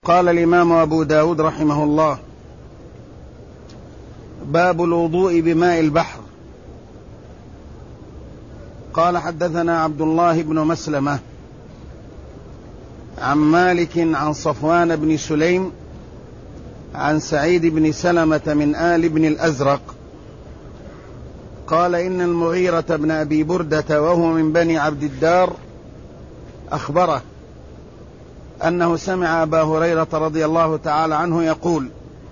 قال الإمام أبو داود رحمه الله: باب الوضوء بماء البحر. قال: حدثنا عبد الله بن مسلمة عن مالك عن صفوان بن سليم عن سعيد بن سلمة من آل بن الأزرق قال: إن المغيرة بن أبي بردة وهو من بني عبد الدار أخبره أنه سمع أبا هريرة رضي الله تعالى عنه يقول: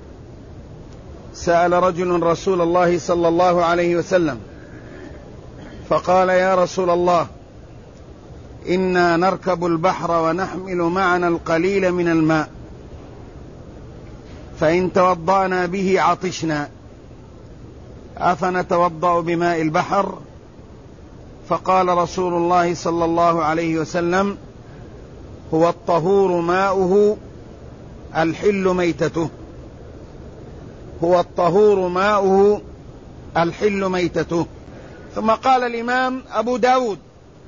سأل رجل رسول الله صلى الله عليه وسلم فقال: يا رسول الله، إنا نركب البحر ونحمل معنا القليل من الماء، فإن توضأنا به عطشنا، أفنتوضأ بماء البحر؟ فقال رسول الله صلى الله عليه وسلم: هو الطهور ماؤه الحل ميتته. هو الطهور ماؤه الحل ميتته. ثم قال الإمام أبو داود: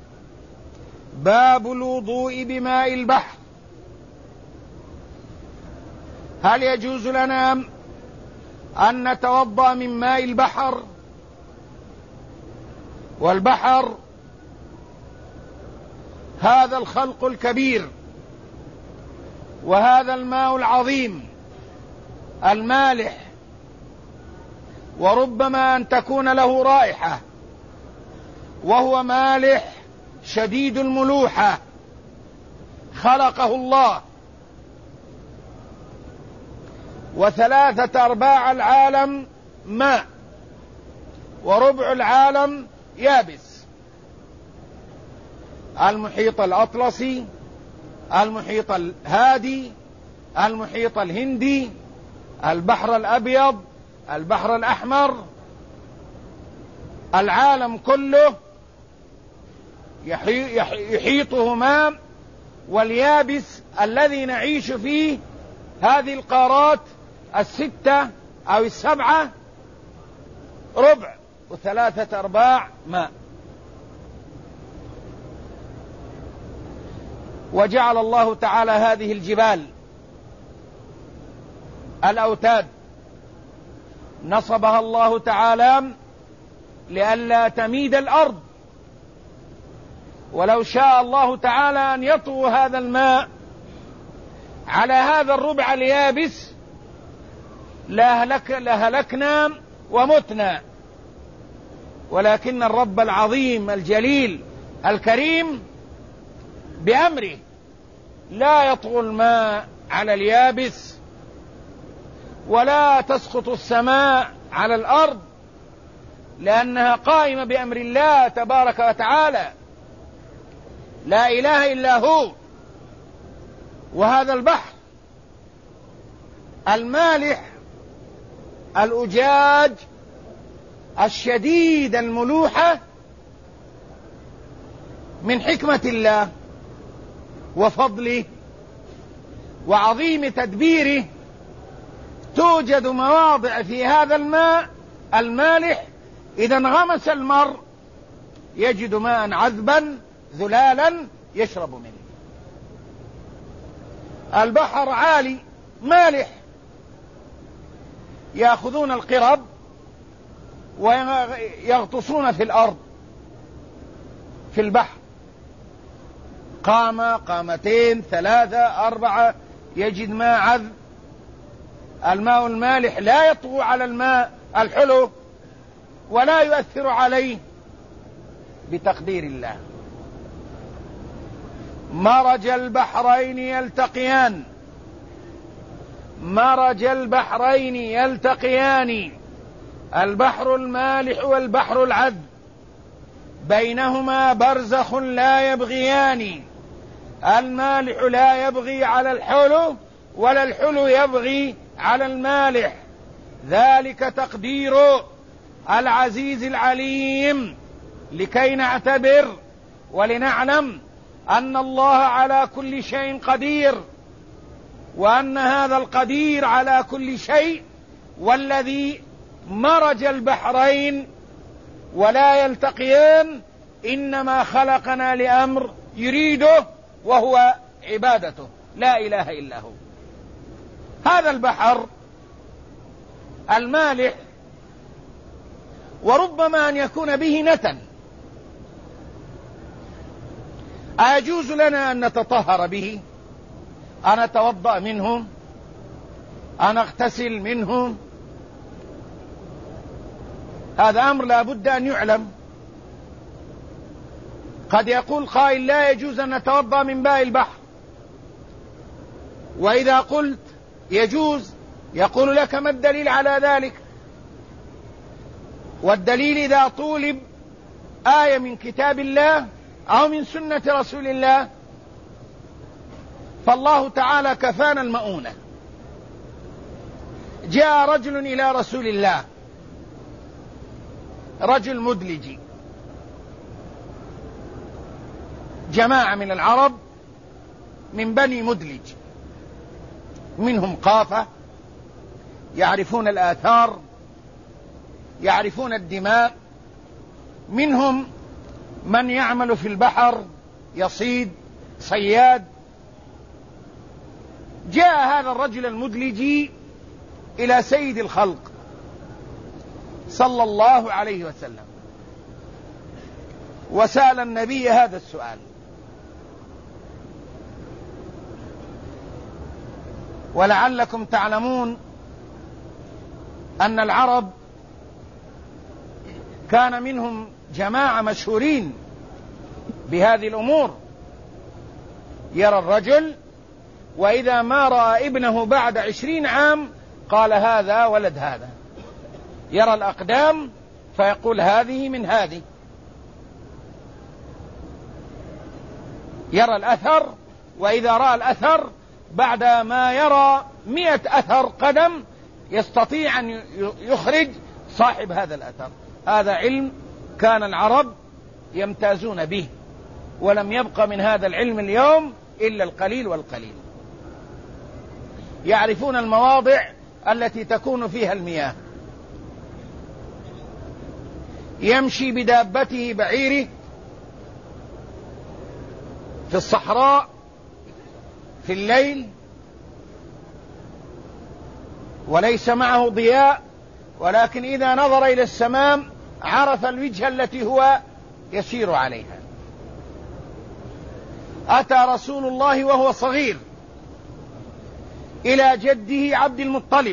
باب الوضوء بماء البحر. هل يجوز لنا أن نتوضأ من ماء البحر؟ والبحر هذا الخلق الكبير، وهذا الماء العظيم المالح، وربما أن تكون له رائحة، وهو مالح شديد الملوحة، خلقه الله، و3/4 العالم ماء، وربع العالم يابس: المحيط الأطلسي، المحيط الهادي، المحيط الهندي، البحر الأبيض، البحر الأحمر. العالم كله يحيطه ماء، واليابس الذي نعيش فيه هذه القارات 6 أو 7 ربع و3/4 ماء. وجعل الله تعالى هذه الجبال الأوتاد نصبها الله تعالى لئلا تميد الأرض، ولو شاء الله تعالى أن يطوي هذا الماء على هذا الربع اليابس لهلكنا ومتنا، ولكن الرب العظيم الجليل الكريم بأمره لا يطغى الماء على اليابس، ولا تسقط السماء على الأرض، لأنها قائمة بأمر الله تبارك وتعالى، لا إله إلا هو. وهذا البحر المالح الأجاج الشديد الملوحة من حكمة الله وفضله وعظيم تدبيره توجد مواضع في هذا الماء المالح إذا انغمس المرء يجد ماء عذبا ذلالا يشرب منه. البحر عالي مالح، يأخذون القرب ويغطسون في الأرض في البحر، 1 قامة 2 3 4 يجد ماء عذب. الماء المالح لا يطغى على الماء الحلو ولا يؤثر عليه بتقدير الله. مرج البحرين يلتقيان، مرج البحرين يلتقيان، البحر المالح والبحر العذب، بينهما برزخ لا يبغيان، المالح لا يبغي على الحلو ولا الحلو يبغي على المالح، ذلك تقدير العزيز العليم، لكي نعتبر ولنعلم أن الله على كل شيء قدير، وأن هذا القدير على كل شيء والذي مرج البحرين ولا يلتقيان إنما خلقنا لأمر يريده، وهو عبادته، لا إله إلا هو. هذا البحر المالح وربما أن يكون به نتن، أيجوز لنا أن نتطهر به، أن نتوضأ منه، أن نغتسل منه؟ هذا أمر لا بد أن يعلم. قد يقول قائل لا يجوز أن نتوضأ من ماء البحر، وإذا قلت يجوز يقول لك ما الدليل على ذلك؟ والدليل إذا طولب آية من كتاب الله أو من سنة رسول الله، فالله تعالى كفانا المؤونة. جاء رجل إلى رسول الله، رجل مدلج، جماعة من العرب من بني مدلج، منهم قافة يعرفون الآثار، يعرفون الدماء، منهم من يعمل في البحر يصيد صياد. جاء هذا الرجل المدلجي إلى سيد الخلق صلى الله عليه وسلم وسأل النبي هذا السؤال: ولعلكم تعلمون أن العرب كان منهم جماعة مشهورين بهذه الأمور. يرى الرجل وإذا ما رأى ابنه بعد 20 عام قال هذا ولد هذا، يرى الأقدام فيقول هذه من هذه، يرى الأثر، وإذا رأى الأثر بعد ما يرى 100 أثر قدم يستطيع أن يخرج صاحب هذا الأثر. هذا علم كان العرب يمتازون به، ولم يبق من هذا العلم اليوم إلا القليل والقليل. يعرفون المواضع التي تكون فيها المياه، يمشي بدابته بعيره في الصحراء في الليل وليس معه ضياء، ولكن إذا نظر إلى السماء عرف الوجهة التي هو يسير عليها. أتى رسول الله وهو صغير إلى جده عبد المطلب،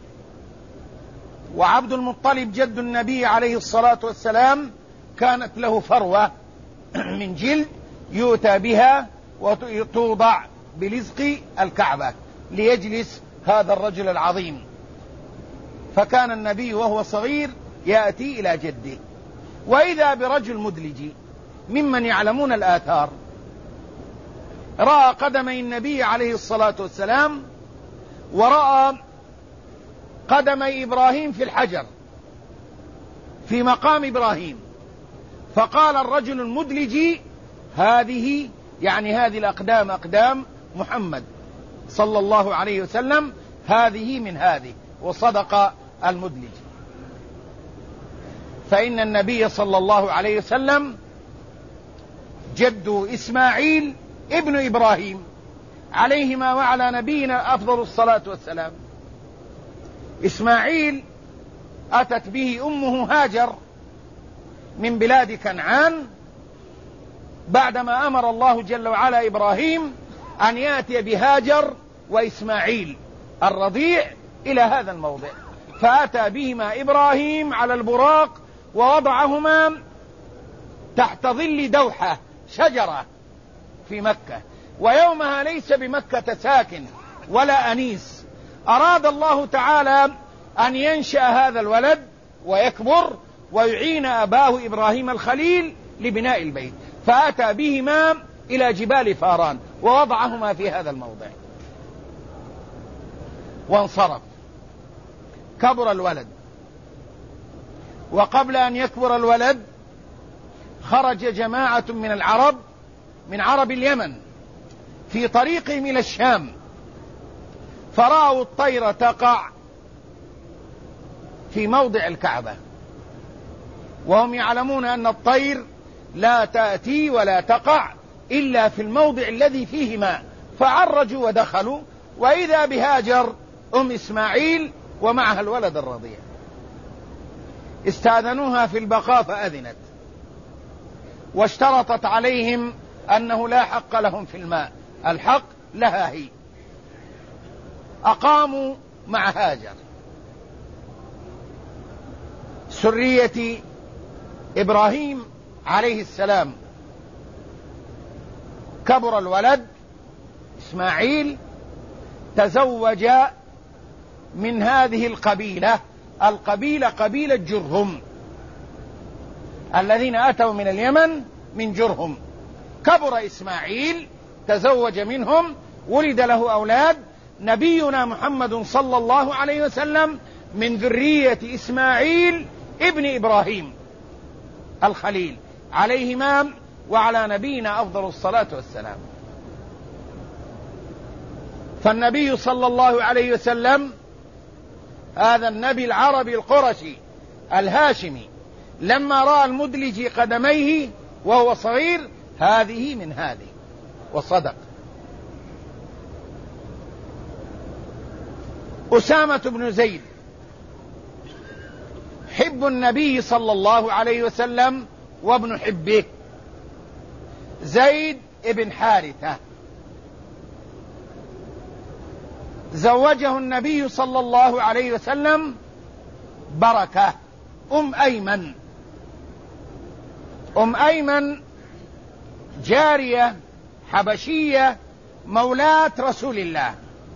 وعبد المطلب جد النبي عليه الصلاة والسلام كانت له فروة من جلد يؤتى بها وتوضع بلزق الكعبة ليجلس هذا الرجل العظيم. فكان النبي وهو صغير يأتي إلى جده، وإذا برجل مدلجي ممن يعلمون الآثار رأى قدمي النبي عليه الصلاة والسلام ورأى قدمي إبراهيم في الحجر في مقام إبراهيم، فقال الرجل المدلجي هذه يعني هذه الأقدام أقدام محمد صلى الله عليه وسلم، هذه من هذه. وصدق المدلج، فإن النبي صلى الله عليه وسلم جد إسماعيل ابن إبراهيم عليهما وعلى نبينا أفضل الصلاة والسلام. إسماعيل أتت به أمه هاجر من بلاد كنعان بعدما أمر الله جل وعلا إبراهيم أن يأتي بهاجر وإسماعيل الرضيع إلى هذا الموضع، فأتى بهما إبراهيم على البراق ووضعهما تحت ظل دوحة شجرة في مكة، ويومها ليس بمكة ساكن ولا أنيس. أراد الله تعالى أن ينشأ هذا الولد ويكبر ويعين أباه إبراهيم الخليل لبناء البيت، فأتى بهما إلى جبال فاران ووضعهما في هذا الموضع وانصرف. كبر الولد، وقبل أن يكبر الولد خرج جماعة من العرب من عرب اليمن في طريقهم إلى الشام، فرأوا الطير تقع في موضع الكعبة، وهم يعلمون أن الطير لا تأتي ولا تقع إلا في الموضع الذي فيه ماء، فعرجوا ودخلوا، وإذا بهاجر إسماعيل ومعها الولد الرضيع. استأذنوها في البقاء فأذنت، واشترطت عليهم أنه لا حق لهم في الماء، الحق لها هي. أقاموا مع هاجر سرية إبراهيم عليه السلام. كبر الولد إسماعيل، تزوج من هذه القبيلة قبيلة جرهم، الذين أتوا من اليمن من جرهم. كبر إسماعيل، تزوج منهم، ولد له أولاد. نبينا محمد صلى الله عليه وسلم من ذرية إسماعيل ابن إبراهيم الخليل عليهما وعلى نبينا أفضل الصلاة والسلام. فالنبي صلى الله عليه وسلم هذا النبي العربي القرشي الهاشمي لما رأى المدلج قدميه وهو صغير هذه من هذه، وصدق. أسامة بن زيد حب النبي صلى الله عليه وسلم وابن حبه، زيد بن حارثة زوجه النبي صلى الله عليه وسلم بركة أيمن. أيمن جارية حبشية مولاة رسول الله.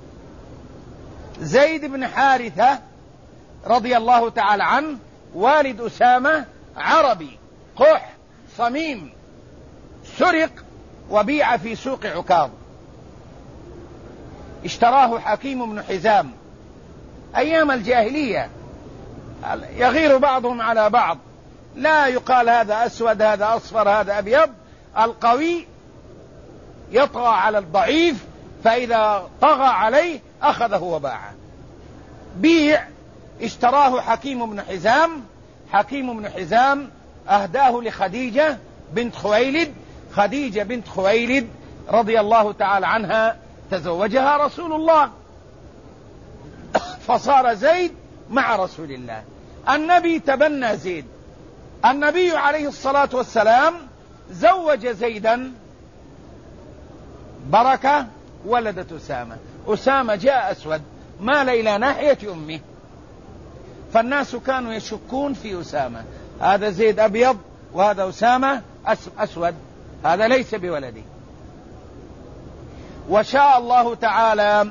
زيد بن حارثة رضي الله تعالى عنه والد أسامة عربي قح صميم، سرق وبيع في سوق عكاظ. اشتراه حكيم بن حزام أيام الجاهلية، يغير بعضهم على بعض، لا يقال هذا أسود هذا أصفر هذا أبيض، القوي يطغى على الضعيف، فإذا طغى عليه أخذه وباعه. بيع اشتراه حكيم بن حزام. حكيم بن حزام أهداه لخديجة بنت خويلد. خديجة بنت خويلد رضي الله تعالى عنها تزوجها رسول الله، فصار زيد مع رسول الله. النبي تبنى زيد. النبي عليه الصلاة والسلام زوج زيدا بركة ولدت أسامة. أسامة جاء أسود مال إلى ناحية أمه، فالناس كانوا يشكون في أسامة، هذا زيد أبيض وهذا أسامة أسود، هذا ليس بولدي. وشاء الله تعالى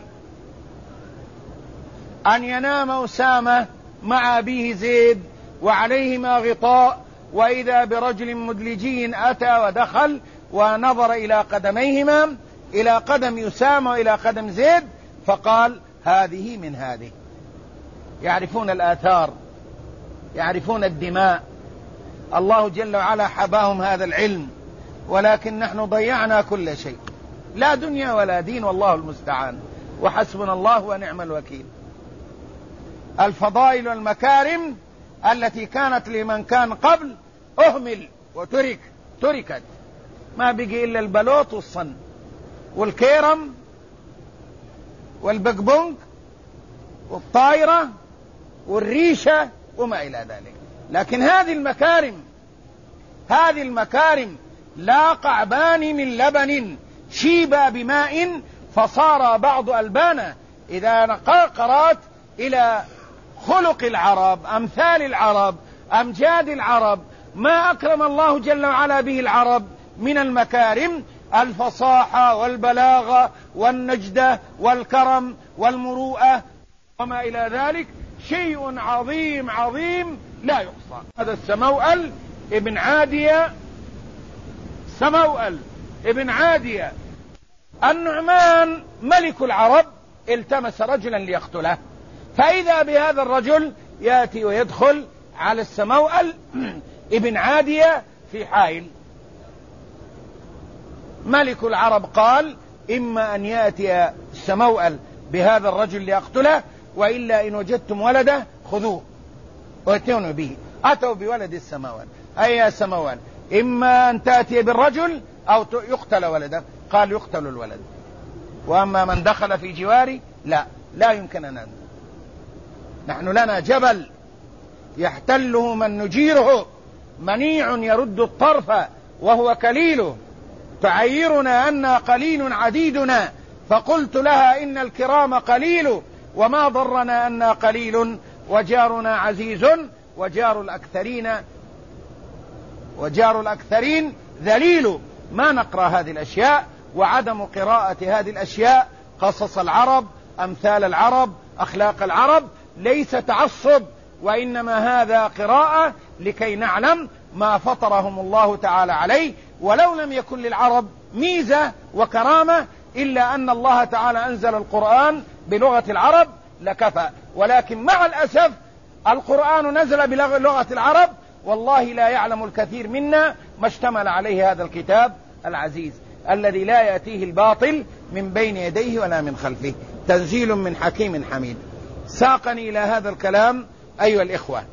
أن ينام أسامة مع أبيه زيد وعليهما غطاء، وإذا برجل مدلجي أتى ودخل ونظر إلى قدميهما، إلى قدم أسامة وإلى قدم زيد، فقال هذه من هذه. يعرفون الآثار، يعرفون الدماء. الله جل وعلا حباهم هذا العلم، ولكن نحن ضيعنا كل شيء، لا دنيا ولا دين، والله المستعان، وحسبنا الله ونعم الوكيل. الفضائل والمكارم التي كانت لمن كان قبل أهمل تركت، ما بقي إلا البلوط والصن والكيرم والبقبنق والطائرة والريشة وما إلى ذلك. لكن هذه المكارم لا قعبان من لبن شيبا بماء فصار بعض ألبانا. إذا قرأت إلى خلق العرب، أمثال العرب، أمجاد العرب، ما أكرم الله جل وعلا به العرب من المكارم، الفصاحة والبلاغة والنجدة والكرم والمروءة وما إلى ذلك، شيء عظيم عظيم لا يحصى. هذا السموأل ابن عادية النعمان ملك العرب التمس رجلا ليقتله، فإذا بهذا الرجل يأتي ويدخل على السموأل ابن عادية في حائل. ملك العرب قال إما أن يأتي السموأل بهذا الرجل ليقتله، وإلا إن وجدتم ولده خذوه واتونوا به. أتوا بولد السموأل. أي يا سموأل، إما أن تأتي بالرجل أو يقتل ولده. قال يقتل الولد، وأما من دخل في جواري لا، لا يمكن أن ننزل. نحن لنا جبل يحتله من نجيره، منيع يرد الطرف وهو كليله، تعيرنا أنا قليل عديدنا، فقلت لها إن الكرام قليل، وما ضرنا أنا قليل، وجارنا عزيز، وجار الأكثرين ذليل. ما نقرأ هذه الأشياء، وعدم قراءة هذه الأشياء، قصص العرب، أمثال العرب، أخلاق العرب، ليس تعصب، وإنما هذا قراءة لكي نعلم ما فطرهم الله تعالى عليه. ولو لم يكن للعرب ميزة وكرامة إلا أن الله تعالى أنزل القرآن بلغة العرب لكفى، ولكن مع الأسف القرآن نزل بلغة العرب، والله لا يعلم الكثير منا ما اشتمل عليه هذا الكتاب العزيز الذي لا يأتيه الباطل من بين يديه ولا من خلفه، تنزيل من حكيم حميد. ساقني إلى هذا الكلام أيها الإخوة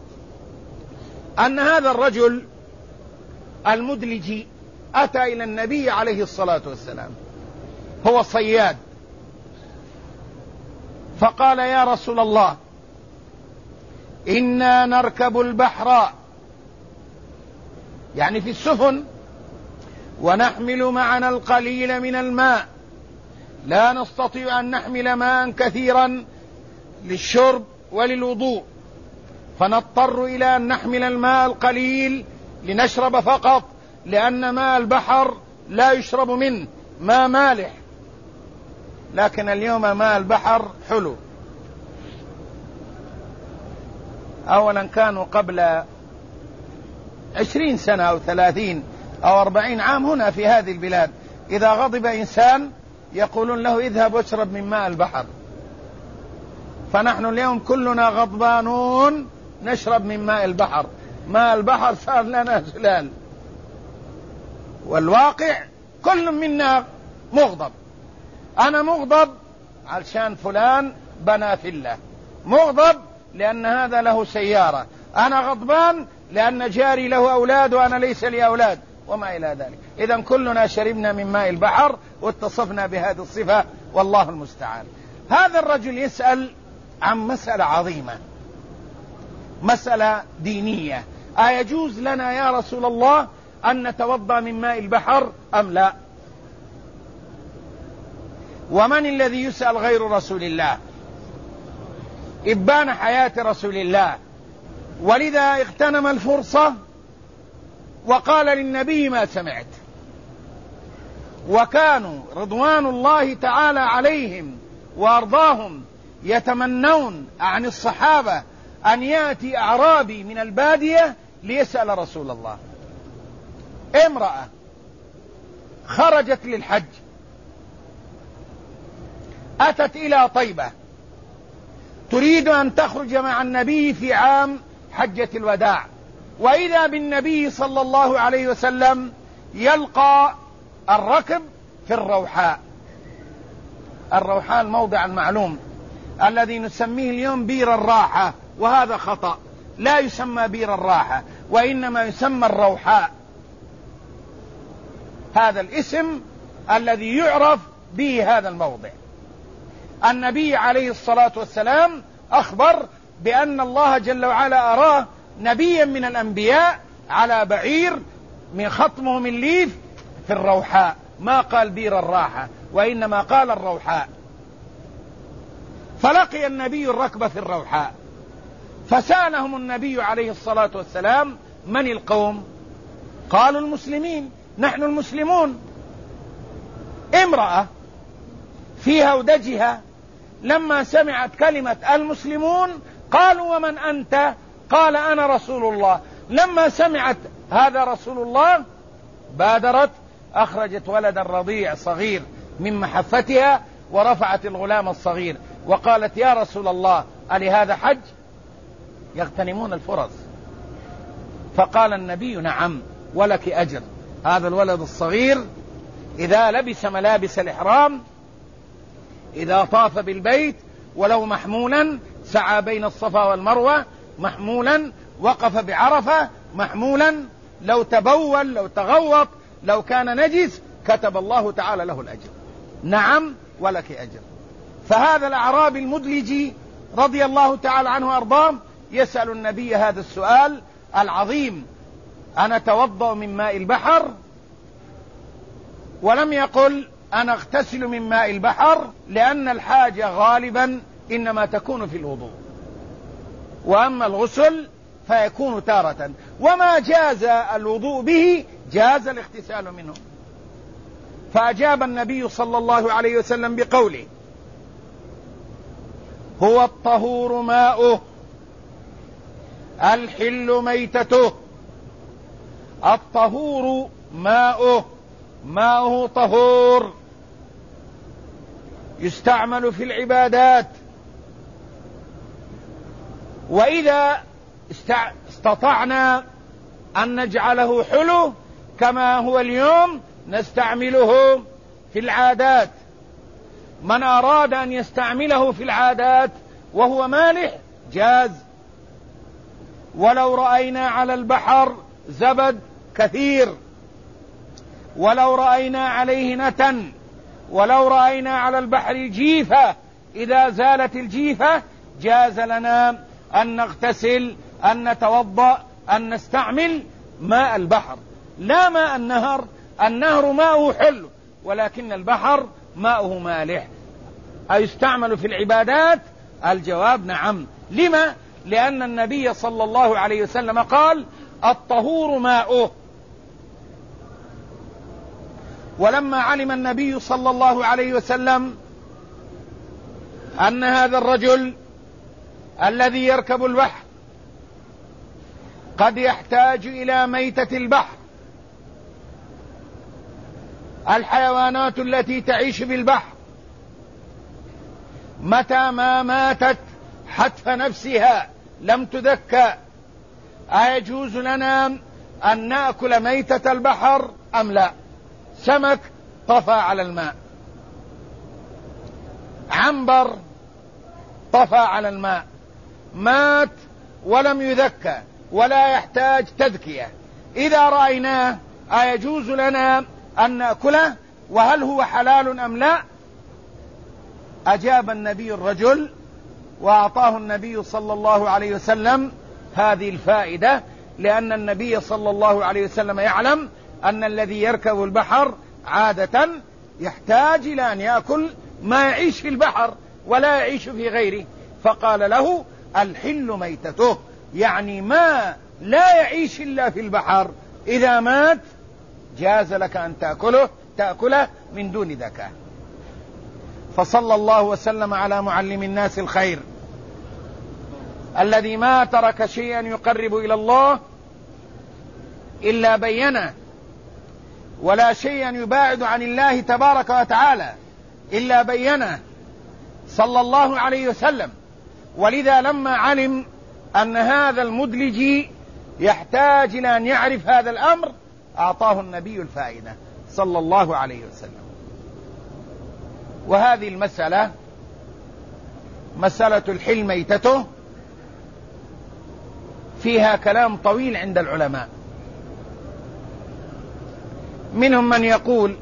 أن هذا الرجل المدلجي أتى إلى النبي عليه الصلاة والسلام، هو صياد، فقال: يا رسول الله، إنا نركب البحر، يعني في السفن، ونحمل معنا القليل من الماء، لا نستطيع أن نحمل ماء كثيرا للشرب وللوضوء، فنضطر إلى أن نحمل الماء القليل لنشرب فقط، لأن ماء البحر لا يشرب منه، ماء مالح. لكن اليوم ماء البحر حلو. أولا كانوا قبل 20 سنة أو 30 أو 40 عام هنا في هذه البلاد إذا غضب إنسان يقولون له: اذهب واشرب من ماء البحر. فنحن اليوم كلنا غضبانون نشرب من ماء البحر، ماء البحر صار لنا زلال. والواقع كل منا مغضب. أنا مغضب علشان فلان بنى فيلا، مغضب لأن هذا له سيارة، أنا غضبان لأن جاري له أولاد وأنا ليس لي أولاد، وما إلى ذلك. إذن كلنا شربنا من ماء البحر واتصفنا بهذه الصفة، والله المستعان. هذا الرجل يسأل عن مسألة عظيمة، مسألة دينية: أيجوز لنا يا رسول الله أن نتوضأ من ماء البحر أم لا؟ ومن الذي يسأل غير رسول الله؟ إبان حياة رسول الله. ولذا اغتنم الفرصة وقال للنبي: ما سمعت. وكانوا رضوان الله تعالى عليهم وأرضاهم يتمنون عن الصحابة أن يأتي أعرابي من البادية ليسأل رسول الله. امرأة خرجت للحج، أتت إلى طيبة تريد أن تخرج مع النبي في عام حجة الوداع، وإذا بالنبي صلى الله عليه وسلم يلقى الركب في الروحاء. الروحاء الموضع المعلوم الذي نسميه اليوم بير الراحة، وهذا خطأ، لا يسمى بير الراحة وإنما يسمى الروحاء، هذا الاسم الذي يعرف به هذا الموضع. النبي عليه الصلاة والسلام أخبر بأن الله جل وعلا أراه نبيا من الأنبياء على بعير من خطمه من ليف في الروحاء، ما قال بير الراحة وإنما قال الروحاء. فلقي النبي الركب في الروحاء، فسألهم النبي عليه الصلاة والسلام: من القوم؟ قالوا: المسلمين، نحن المسلمون. امرأة في هودجها لما سمعت كلمة المسلمون قالوا: ومن أنت؟ قال: أنا رسول الله. لما سمعت هذا رسول الله بادرت، أخرجت ولدا رضيع صغير من محفتها ورفعت الغلام الصغير وقالت: يا رسول الله، ألهذا حج؟ يغتنمون الفرص. فقال النبي: نعم، ولك أجر. هذا الولد الصغير إذا لبس ملابس الإحرام، إذا طاف بالبيت ولو محمولا، سعى بين الصفا والمروة محمولا، وقف بعرفة محمولا، لو تبول، لو تغوط، لو كان نجس، كتب الله تعالى له الأجر. نعم، ولك أجر. فهذا الأعرابي المدلج رضي الله تعالى عنه وأرضاه يسأل النبي هذا السؤال العظيم: أنا أتوضأ من ماء البحر؟ ولم يقل أنا أغتسل من ماء البحر، لأن الحاجة غالبا إنما تكون في الوضوء، وأما الغسل فيكون تارة، وما جاز الوضوء به جاز الاغتسال منه. فأجاب النبي صلى الله عليه وسلم بقوله: هو الطهور ماؤه الحل ميتته. الطهور ماؤه، ماؤه طهور، يستعمل في العبادات، وإذا استطعنا أن نجعله حلو كما هو اليوم نستعمله في العادات. من أراد أن يستعمله في العادات وهو مالح جاز. ولو رأينا على البحر زبد كثير، ولو رأينا عليه نتن، ولو رأينا على البحر جيفة، إذا زالت الجيفة جاز لنا أن نغتسل، أن نتوضأ، أن نستعمل ماء البحر لا ماء النهر. النهر ماؤه حلو، ولكن البحر ماؤه مالح. أيستعمل في العبادات؟ الجواب نعم. لما؟ لأن النبي صلى الله عليه وسلم قال: الطهور ماؤه. ولما علم النبي صلى الله عليه وسلم أن هذا الرجل الذي يركب البحر قد يحتاج إلى ميتة البحر، الحيوانات التي تعيش في البحر متى ما ماتت حتف نفسها لم تذكى، أيجوز لنا أن نأكل ميتة البحر أم لا؟ سمك طفى على الماء، عنبر طفى على الماء، مات ولم يذكى ولا يحتاج تذكية، إذا رأيناه أيجوز لنا أن نأكله؟ وهل هو حلال أم لا؟ أجاب النبي الرجل، وأعطاه النبي صلى الله عليه وسلم هذه الفائدة، لأن النبي صلى الله عليه وسلم يعلم أن الذي يركب البحر عادة يحتاج إلى أن يأكل ما يعيش في البحر ولا يعيش في غيره، فقال له: الحل ميتته، يعني ما لا يعيش إلا في البحر إذا مات جاز لك أن تأكله من دون ذكاء. فصلى الله وسلم على معلم الناس الخير الذي ما ترك شيئا يقرب إلى الله إلا بينه، ولا شيئا يباعد عن الله تبارك وتعالى إلا بينه صلى الله عليه وسلم. ولذا لما علم أن هذا المدلج يحتاج إلى أن يعرف هذا الأمر أعطاه النبي الفائدة صلى الله عليه وسلم. وهذه المسألة مسألة الحل ميتته فيها كلام طويل عند العلماء، منهم من يقول: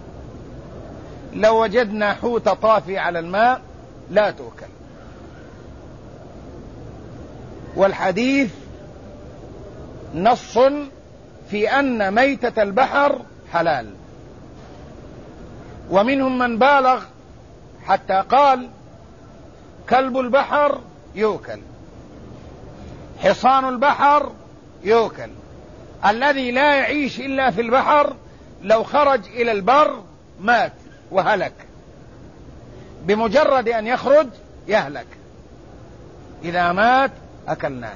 لو وجدنا حوت طافي على الماء لا تؤكل، والحديث نص في أن ميتة البحر حلال. ومنهم من بالغ حتى قال: كلب البحر يؤكل، حصان البحر يؤكل، الذي لا يعيش إلا في البحر لو خرج إلى البر مات وهلك، بمجرد أن يخرج يهلك، إذا مات أكلناه.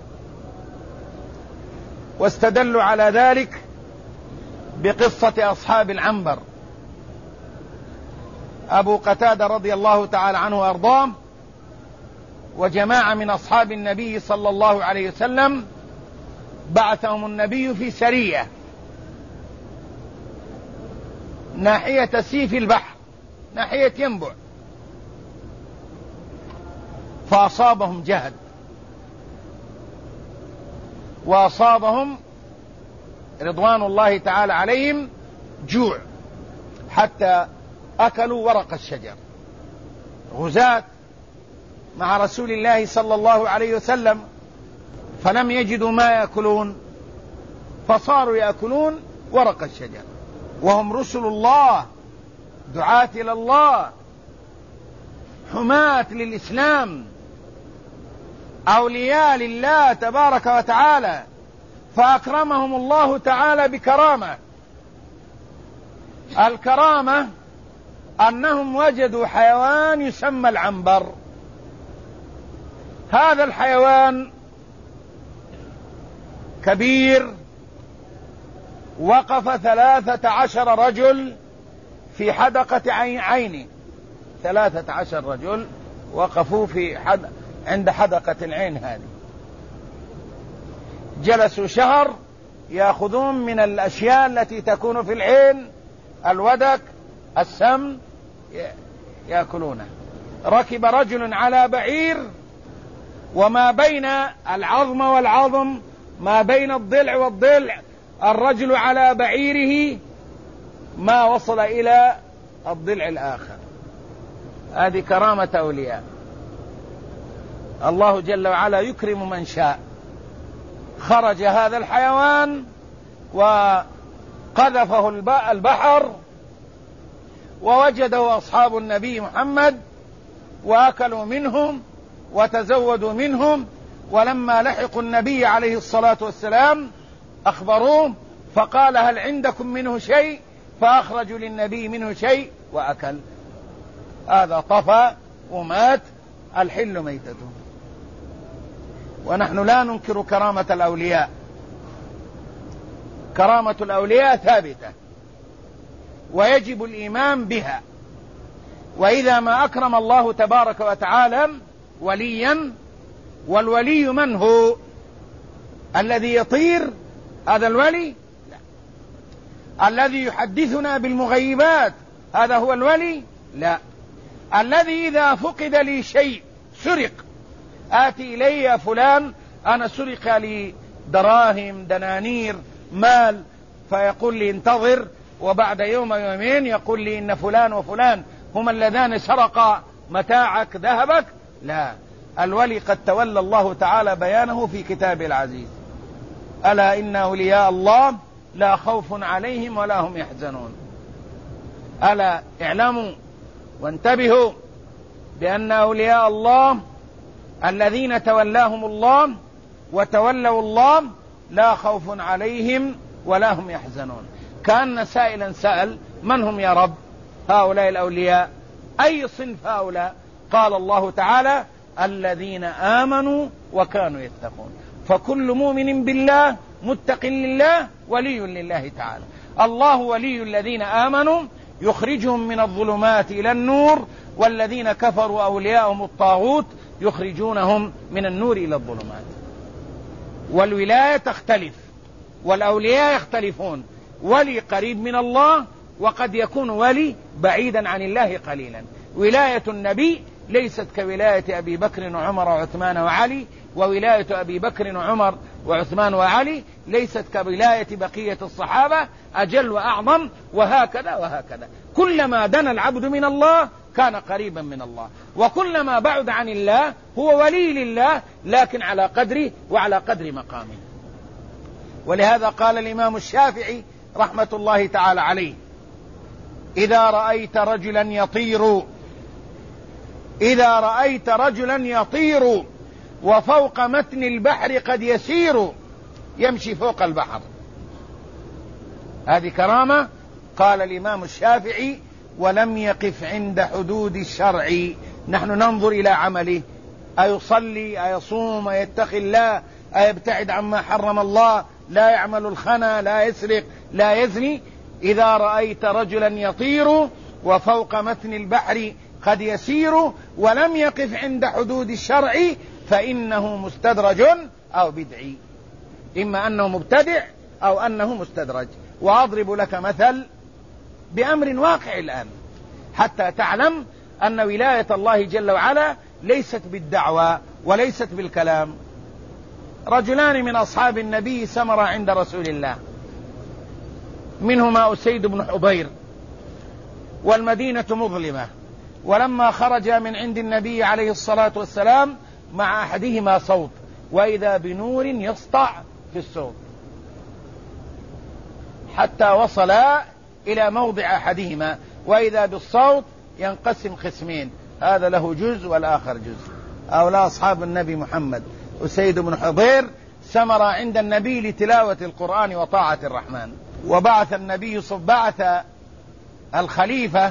واستدلوا على ذلك بقصة أصحاب العنبر. أبو قتادة رضي الله تعالى عنه وأرضاه وجماعة من أصحاب النبي صلى الله عليه وسلم بعثهم النبي في سرية ناحية سيف البحر، ناحية ينبع، فأصابهم جهد وأصابهم رضوان الله تعالى عليهم جوع حتى أكلوا ورق الشجر. غزاة مع رسول الله صلى الله عليه وسلم، فلم يجدوا ما يأكلون، فصاروا يأكلون ورق الشجر، وهم رسل الله دعاة إلى الله حماة للإسلام أولياء لله تبارك وتعالى، فأكرمهم الله تعالى بكرامة. الكرامة أنهم وجدوا حيوان يسمى العنبر. هذا الحيوان كبير، وقف 13 رجل في حدقة عينه. 13 رجل وقفوا عند حدقة العين هذه، جلسوا شهر يأخذون من الأشياء التي تكون في العين، الودك، السم، يأكلونه. ركب رجل على بعير، وما بين العظم والعظم، ما بين الضلع والضلع، الرجل على بعيره ما وصل إلى الضلع الآخر. هذه كرامة أولياء. الله جل وعلا يكرم من شاء. خرج هذا الحيوان وقذفه البحر، ووجده أصحاب النبي محمد وأكلوا منهم وتزودوا منهم، ولما لحقوا النبي عليه الصلاة والسلام أخبروه، فقال هل عندكم منه شيء؟ فأخرجوا للنبي منه شيء وأكل. هذا طفى ومات، الحل ميتته. ونحن لا ننكر كرامة الأولياء، كرامة الأولياء ثابتة ويجب الإيمان بها. وإذا ما أكرم الله تبارك وتعالى وليا، والولي من هو؟ الذي يطير هذا الولي؟ لا. الذي يحدثنا بالمغيبات هذا هو الولي؟ لا. الذي إذا فقد لي شيء سرق آتي إلي يا فلان أنا سرق لي دراهم، دنانير، مال، فيقول لي انتظر، وبعد يوم يومين يقول لي إن فلان وفلان هم اللذان سرقا متاعك ذهبك. لا، الولي قد تولى الله تعالى بيانه في كتابه العزيز: ألا إن أولياء الله لا خوف عليهم ولا هم يحزنون. ألا اعلموا وانتبهوا بأن أولياء الله الذين تولاهم الله وتولوا الله لا خوف عليهم ولا هم يحزنون. كأن سائلا سأل: من هم يا رب هؤلاء الأولياء؟ أي صنف هؤلاء؟ قال الله تعالى: الذين آمنوا وكانوا يتقون. فكل مؤمن بالله متق لله ولي لله تعالى. الله ولي الذين آمنوا يخرجهم من الظلمات إلى النور، والذين كفروا أولياءهم الطاغوت يخرجونهم من النور إلى الظلمات. والولاية تختلف والأولياء يختلفون. ولي قريب من الله، وقد يكون ولي بعيدا عن الله قليلا. ولاية النبي ليست كولاية أبي بكر وعمر وعثمان وعلي، وولاية أبي بكر وعمر وعثمان وعلي ليست كولاية بقية الصحابة، أجل وأعظم، وهكذا وهكذا. كلما دنا العبد من الله كان قريبا من الله، وكلما بعد عن الله هو ولي لله، لكن على قدره وعلى قدر مقامه. ولهذا قال الإمام الشافعي رحمة الله تعالى عليه: إذا رأيت رجلا يطير وفوق متن البحر قد يسير، يمشي فوق البحر. هذه كرامة. قال الإمام الشافعي: ولم يقف عند حدود الشرع. نحن ننظر إلى عمله، أيصلي، أيصوم، أيتقي الله، أيبتعد عما حرم الله، لا يعمل الخنا، لا يسرق، لا يزني. إذا رأيت رجلا يطير وفوق متن البحر قد يسير ولم يقف عند حدود الشرع فإنه مستدرج أو بدعي. إما أنه مبتدع أو أنه مستدرج. وأضرب لك مثل بأمر واقع الآن حتى تعلم أن ولاية الله جل وعلا ليست بالدعوة وليست بالكلام. رجلان من أصحاب النبي سمر عند رسول الله، منهما أسيد بن حضير، والمدينة مظلمة، ولما خرج من عند النبي عليه الصلاة والسلام مع أحدهما صوت، وإذا بنور يسطع في الصوت، حتى وصلا إلى موضع أحدهما وإذا بالصوت ينقسم قسمين، هذا له جزء والآخر جزء. هؤلاء أصحاب النبي محمد. أسيد بن حضير سمر عند النبي لتلاوة القرآن وطاعة الرحمن. وبعث النبي بعث الخليفة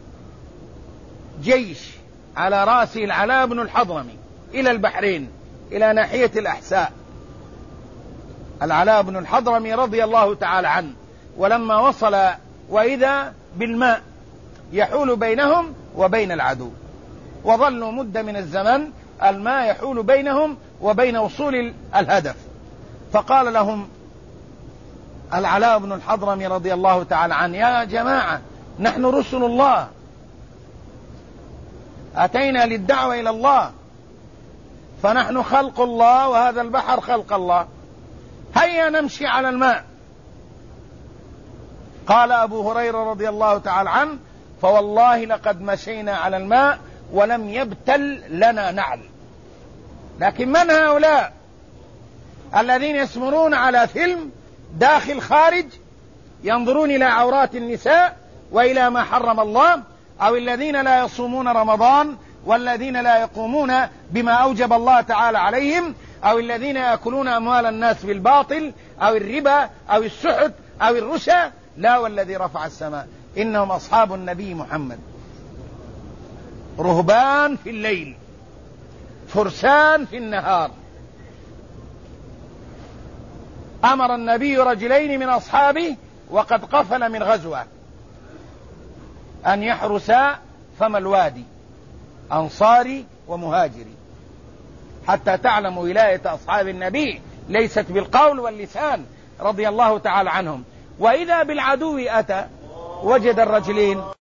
جيش على رأسه العلاء بن الحضرمي إلى البحرين، إلى ناحية الأحساء. العلاء بن الحضرمي رضي الله تعالى عنه، ولما وصل وإذا بالماء يحول بينهم وبين العدو، وظلوا مدة من الزمن الماء يحول بينهم وبين وصول الهدف. فقال لهم العلاء بن الحضرمي رضي الله تعالى عنه: يا جماعة، نحن رسل الله، أتينا للدعوة إلى الله، فنحن خلق الله وهذا البحر خلق الله، هيا نمشي على الماء. قال أبو هريرة رضي الله تعالى عنه: فوالله لقد مشينا على الماء ولم يبتل لنا نعل. لكن من هؤلاء الذين يسمرون على فيلم داخل خارج، ينظرون إلى عورات النساء وإلى ما حرم الله، أو الذين لا يصومون رمضان، والذين لا يقومون بما أوجب الله تعالى عليهم، أو الذين يأكلون أموال الناس بالباطل أو الربا أو السحت أو الرشا؟ لا، والذي رفع السماء، إنهم أصحاب النبي محمد، رهبان في الليل، فرسان في النهار. أمر النبي رجلين من أصحابه وقد قفل من غزوة أن يحرسا فم الوادي، أنصاري ومهاجري، حتى تعلم ولاية أصحاب النبي ليست بالقول واللسان رضي الله تعالى عنهم. وإذا بالعدو أتى وجد الرجلين